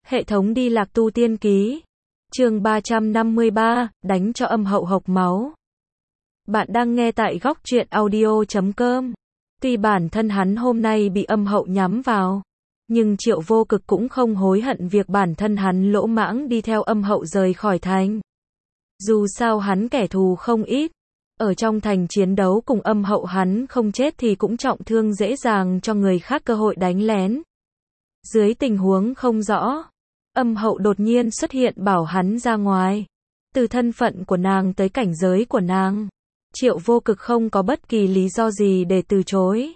Hệ thống đi lạc tu tiên ký. Chương 353, đánh cho âm hậu hộc máu. Bạn đang nghe tại góc truyện audio.com. Tuy bản thân hắn hôm nay bị âm hậu nhắm vào, nhưng Triệu Vô Cực cũng không hối hận việc bản thân hắn lỗ mãng đi theo âm hậu rời khỏi thành. Dù sao hắn kẻ thù không ít, ở trong thành chiến đấu cùng âm hậu hắn không chết thì cũng trọng thương, dễ dàng cho người khác cơ hội đánh lén. Dưới tình huống không rõ, âm hậu đột nhiên xuất hiện bảo hắn ra ngoài. Từ thân phận của nàng tới cảnh giới của nàng, Triệu Vô Cực không có bất kỳ lý do gì để từ chối.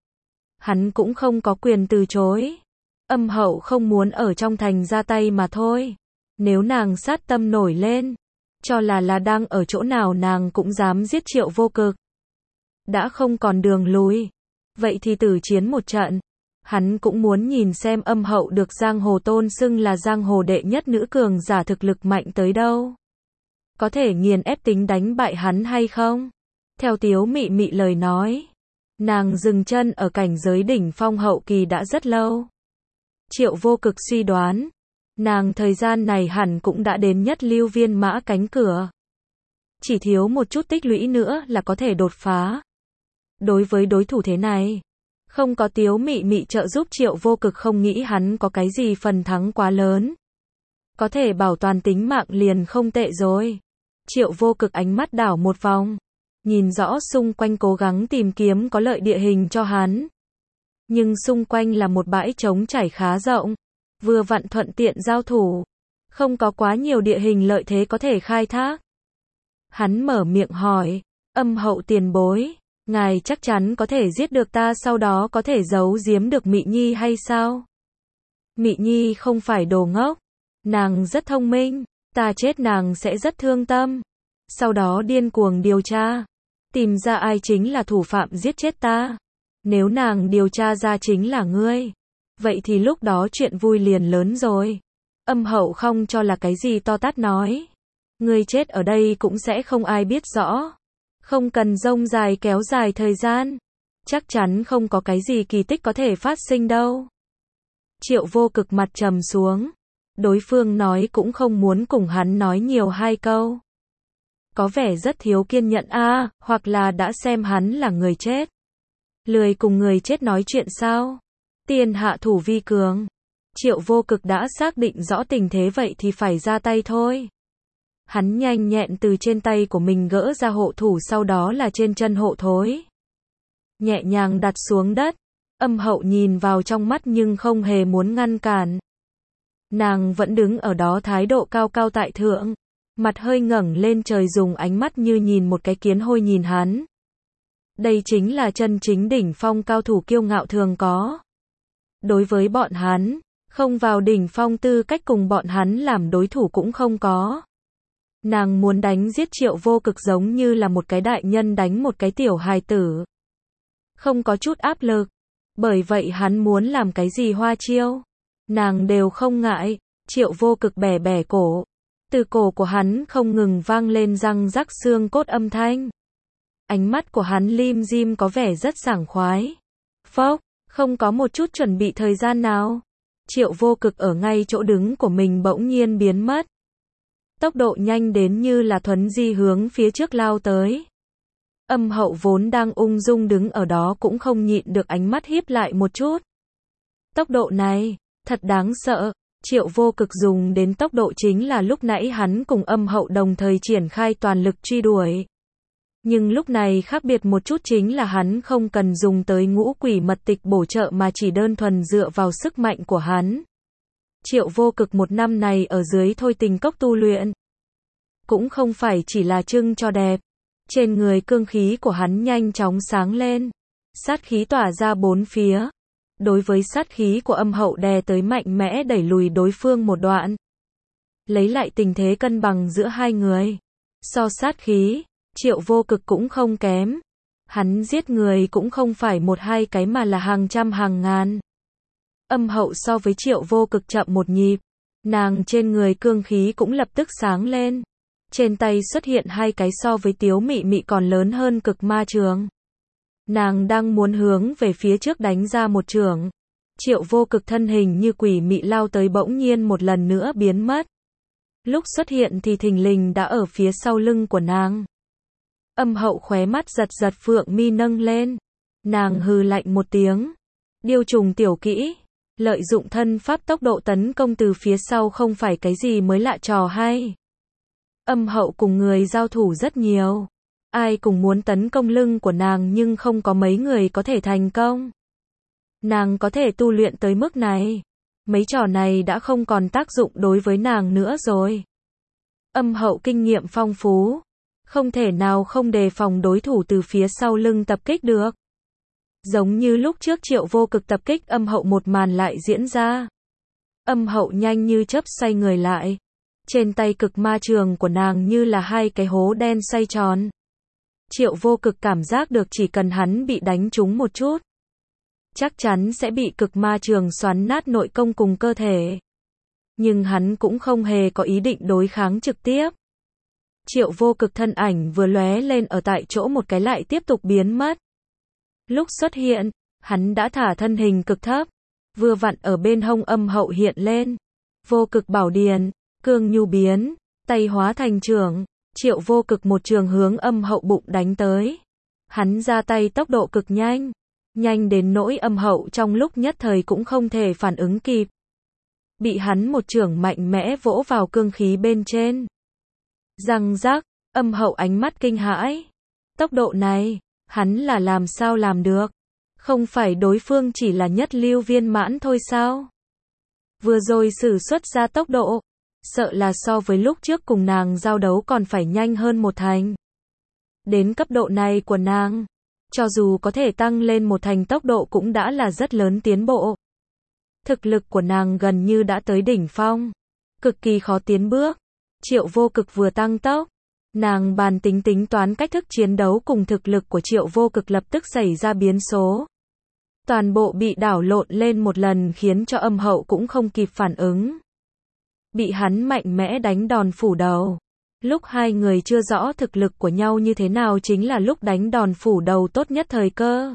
Hắn cũng không có quyền từ chối. Âm hậu không muốn ở trong thành ra tay mà thôi. Nếu nàng sát tâm nổi lên, cho là đang ở chỗ nào nàng cũng dám giết Triệu Vô Cực. Đã không còn đường lùi, vậy thì tử chiến một trận. Hắn cũng muốn nhìn xem âm hậu được giang hồ tôn xưng là giang hồ đệ nhất nữ cường giả thực lực mạnh tới đâu. Có thể nghiền ép tính đánh bại hắn hay không? Theo Tiếu Mị Mị lời nói, nàng dừng chân ở cảnh giới đỉnh phong hậu kỳ đã rất lâu. Triệu Vô Cực suy đoán, nàng thời gian này hẳn cũng đã đến nhất lưu viên mã cánh cửa. Chỉ thiếu một chút tích lũy nữa là có thể đột phá. Đối với đối thủ thế này, không có Tiếu Mị Mị trợ giúp, Triệu Vô Cực không nghĩ hắn có cái gì phần thắng quá lớn. Có thể bảo toàn tính mạng liền không tệ rồi. Triệu Vô Cực ánh mắt đảo một vòng, nhìn rõ xung quanh, cố gắng tìm kiếm có lợi địa hình cho hắn. Nhưng xung quanh là một bãi trống trải khá rộng, vừa vặn thuận tiện giao thủ, không có quá nhiều địa hình lợi thế có thể khai thác. Hắn mở miệng hỏi, âm hậu tiền bối, ngài chắc chắn có thể giết được ta, sau đó có thể giấu giếm được Mị Nhi hay sao? Mị Nhi không phải đồ ngốc, nàng rất thông minh, ta chết nàng sẽ rất thương tâm, sau đó điên cuồng điều tra, tìm ra ai chính là thủ phạm giết chết ta. Nếu nàng điều tra ra chính là ngươi, vậy thì lúc đó chuyện vui liền lớn rồi. Âm hậu không cho là cái gì to tát nói, ngươi chết ở đây cũng sẽ không ai biết rõ. Không cần rông dài kéo dài thời gian, chắc chắn không có cái gì kỳ tích có thể phát sinh đâu. Triệu Vô Cực mặt trầm xuống, đối phương nói cũng không muốn cùng hắn nói nhiều hai câu. Có vẻ rất thiếu kiên nhẫn a, hoặc là đã xem hắn là người chết, lười cùng người chết nói chuyện sao? Tiên hạ thủ vi cường. Triệu Vô Cực đã xác định rõ tình thế, vậy thì phải ra tay thôi. Hắn nhanh nhẹn từ trên tay của mình gỡ ra hộ thủ, sau đó là trên chân hộ thối, nhẹ nhàng đặt xuống đất. Âm hậu nhìn vào trong mắt nhưng không hề muốn ngăn cản. Nàng vẫn đứng ở đó thái độ cao cao tại thượng, mặt hơi ngẩng lên trời, dùng ánh mắt như nhìn một cái kiến hôi nhìn hắn. Đây chính là chân chính đỉnh phong cao thủ kiêu ngạo thường có. Đối với bọn hắn, không vào đỉnh phong tư cách cùng bọn hắn làm đối thủ cũng không có. Nàng muốn đánh giết Triệu Vô Cực giống như là một cái đại nhân đánh một cái tiểu hài tử, không có chút áp lực. Bởi vậy hắn muốn làm cái gì hoa chiêu, nàng đều không ngại. Triệu Vô Cực bẻ bẻ cổ, từ cổ của hắn không ngừng vang lên răng rắc xương cốt âm thanh. Ánh mắt của hắn lim dim có vẻ rất sảng khoái. Phốc, không có một chút chuẩn bị thời gian nào, Triệu Vô Cực ở ngay chỗ đứng của mình bỗng nhiên biến mất. Tốc độ nhanh đến như là thuấn di hướng phía trước lao tới. Âm hậu vốn đang ung dung đứng ở đó cũng không nhịn được ánh mắt híp lại một chút. Tốc độ này, thật đáng sợ. Triệu Vô Cực dùng đến tốc độ chính là lúc nãy hắn cùng âm hậu đồng thời triển khai toàn lực truy đuổi. Nhưng lúc này khác biệt một chút chính là hắn không cần dùng tới ngũ quỷ mật tịch bổ trợ mà chỉ đơn thuần dựa vào sức mạnh của hắn. Triệu Vô Cực một năm này ở dưới Thôi Tình Cốc tu luyện, cũng không phải chỉ là trưng cho đẹp. Trên người cương khí của hắn nhanh chóng sáng lên, sát khí tỏa ra bốn phía. Đối với sát khí của âm hậu đè tới, mạnh mẽ đẩy lùi đối phương một đoạn, lấy lại tình thế cân bằng giữa hai người. So sát khí, Triệu Vô Cực cũng không kém. Hắn giết người cũng không phải một hai cái mà là hàng trăm hàng ngàn. Âm hậu so với Triệu Vô Cực chậm một nhịp, nàng trên người cương khí cũng lập tức sáng lên. Trên tay xuất hiện hai cái so với Tiếu Mị Mị còn lớn hơn cực ma trường. Nàng đang muốn hướng về phía trước đánh ra một chưởng, Triệu Vô Cực thân hình như quỷ mị lao tới bỗng nhiên một lần nữa biến mất. Lúc xuất hiện thì thình lình đã ở phía sau lưng của nàng. Âm Hậu khóe mắt giật giật, phượng mi nâng lên. Nàng hừ lạnh một tiếng. Điêu trùng tiểu kỹ, lợi dụng thân pháp tốc độ tấn công từ phía sau không phải cái gì mới lạ trò hay. Âm Hậu cùng người giao thủ rất nhiều. Ai cũng muốn tấn công lưng của nàng nhưng không có mấy người có thể thành công. Nàng có thể tu luyện tới mức này. Mấy trò này đã không còn tác dụng đối với nàng nữa rồi. Âm Hậu kinh nghiệm phong phú. Không thể nào không đề phòng đối thủ từ phía sau lưng tập kích được. Giống như lúc trước Triệu Vô Cực tập kích Âm Hậu một màn lại diễn ra. Âm Hậu nhanh như chớp xoay người lại. Trên tay cực ma trường của nàng như là hai cái hố đen xoay tròn. Triệu Vô Cực cảm giác được chỉ cần hắn bị đánh trúng một chút, chắc chắn sẽ bị cực ma trường xoắn nát nội công cùng cơ thể. Nhưng hắn cũng không hề có ý định đối kháng trực tiếp. Triệu Vô Cực thân ảnh vừa lóe lên ở tại chỗ một cái lại tiếp tục biến mất. Lúc xuất hiện, hắn đã thả thân hình cực thấp, vừa vặn ở bên hông Âm Hậu hiện lên. Vô Cực bảo điền, cương nhu biến, tay hóa thành trường. Triệu Vô Cực một trường hướng Âm Hậu bụng đánh tới. Hắn ra tay tốc độ cực nhanh. Nhanh đến nỗi Âm Hậu trong lúc nhất thời cũng không thể phản ứng kịp. Bị hắn một chưởng mạnh mẽ vỗ vào cương khí bên trên. Răng rắc, Âm Hậu ánh mắt kinh hãi. Tốc độ này, hắn là làm sao làm được? Không phải đối phương chỉ là nhất lưu viên mãn thôi sao? Vừa rồi sử xuất ra tốc độ, sợ là so với lúc trước cùng nàng giao đấu còn phải nhanh hơn một thành. Đến cấp độ này của nàng, cho dù có thể tăng lên một thành tốc độ cũng đã là rất lớn tiến bộ. Thực lực của nàng gần như đã tới đỉnh phong, cực kỳ khó tiến bước. Triệu Vô Cực vừa tăng tốc, nàng bàn tính tính toán cách thức chiến đấu cùng thực lực của Triệu Vô Cực lập tức xảy ra biến số. Toàn bộ bị đảo lộn lên một lần khiến cho Âm Hậu cũng không kịp phản ứng. Bị hắn mạnh mẽ đánh đòn phủ đầu. Lúc hai người chưa rõ thực lực của nhau như thế nào chính là lúc đánh đòn phủ đầu tốt nhất thời cơ.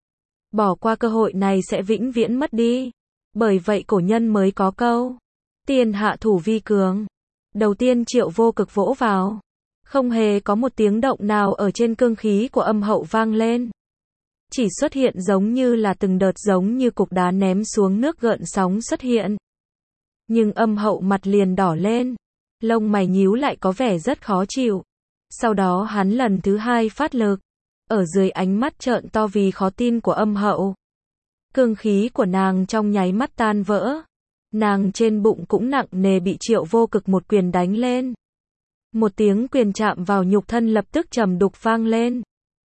Bỏ qua cơ hội này sẽ vĩnh viễn mất đi. Bởi vậy cổ nhân mới có câu tiên hạ thủ vi cường. Đầu tiên Triệu Vô Cực vỗ vào, không hề có một tiếng động nào ở trên cương khí của Âm Hậu vang lên. Chỉ xuất hiện giống như là từng đợt giống như cục đá ném xuống nước gợn sóng xuất hiện. Nhưng Âm Hậu mặt liền đỏ lên, lông mày nhíu lại có vẻ rất khó chịu. Sau đó hắn lần thứ hai phát lực, ở dưới ánh mắt trợn to vì khó tin của Âm Hậu. Cương khí của nàng trong nháy mắt tan vỡ. Nàng trên bụng cũng nặng nề bị Triệu Vô Cực một quyền đánh lên. Một tiếng quyền chạm vào nhục thân lập tức trầm đục vang lên.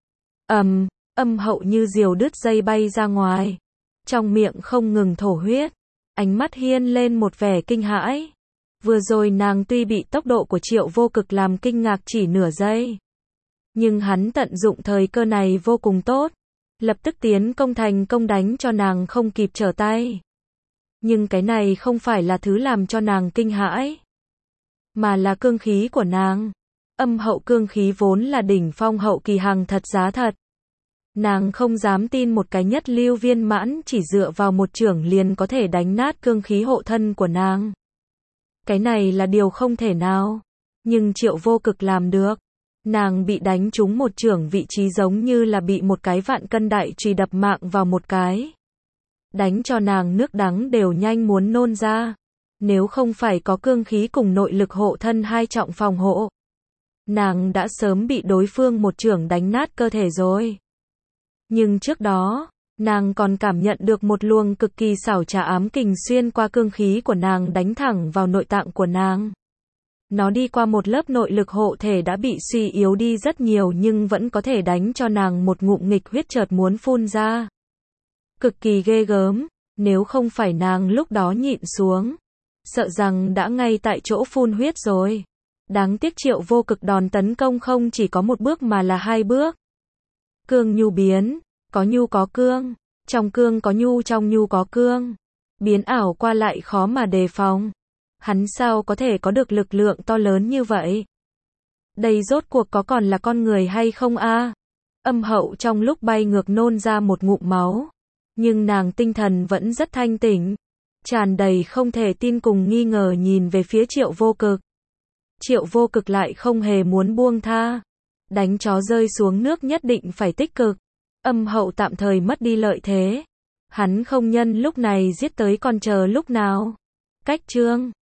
Âm Hậu như diều đứt dây bay ra ngoài. Trong miệng không ngừng thổ huyết. Ánh mắt hiên lên một vẻ kinh hãi. Vừa rồi nàng tuy bị tốc độ của Triệu Vô Cực làm kinh ngạc chỉ nửa giây. Nhưng hắn tận dụng thời cơ này vô cùng tốt. Lập tức tiến công thành công đánh cho nàng không kịp trở tay. Nhưng cái này không phải là thứ làm cho nàng kinh hãi. Mà là cương khí của nàng. Âm Hậu cương khí vốn là đỉnh phong hậu kỳ hàng thật giá thật. Nàng không dám tin một cái nhất lưu viên mãn chỉ dựa vào một chưởng liền có thể đánh nát cương khí hộ thân của nàng. Cái này là điều không thể nào. Nhưng Triệu Vô Cực làm được. Nàng bị đánh trúng một chưởng vị trí giống như là bị một cái vạn cân đại chùy đập mạng vào một cái. Đánh cho nàng nước đắng đều nhanh muốn nôn ra. Nếu không phải có cương khí cùng nội lực hộ thân hai trọng phòng hộ, nàng đã sớm bị đối phương một chưởng đánh nát cơ thể rồi. Nhưng trước đó, nàng còn cảm nhận được một luồng cực kỳ xảo trá ám kình xuyên qua cương khí của nàng đánh thẳng vào nội tạng của nàng. Nó đi qua một lớp nội lực hộ thể đã bị suy yếu đi rất nhiều nhưng vẫn có thể đánh cho nàng một ngụm nghịch huyết chợt muốn phun ra. Cực kỳ ghê gớm, nếu không phải nàng lúc đó nhịn xuống, sợ rằng đã ngay tại chỗ phun huyết rồi. Đáng tiếc Triệu Vô Cực đòn tấn công không chỉ có một bước mà là hai bước. Cương nhu biến, có nhu có cương, trong cương có nhu trong nhu có cương. Biến ảo qua lại khó mà đề phòng. Hắn sao có thể có được lực lượng to lớn như vậy? Đây rốt cuộc có còn là con người hay không a? Âm Hậu trong lúc bay ngược nôn ra một ngụm máu. Nhưng nàng tinh thần vẫn rất thanh tỉnh, tràn đầy không thể tin cùng nghi ngờ nhìn về phía Triệu Vô Cực. Triệu Vô Cực lại không hề muốn buông tha. Đánh chó rơi xuống nước nhất định phải tích cực. Âm hậu tạm thời mất đi lợi thế. Hắn không nhân lúc này giết tới còn chờ lúc nào. Cách chương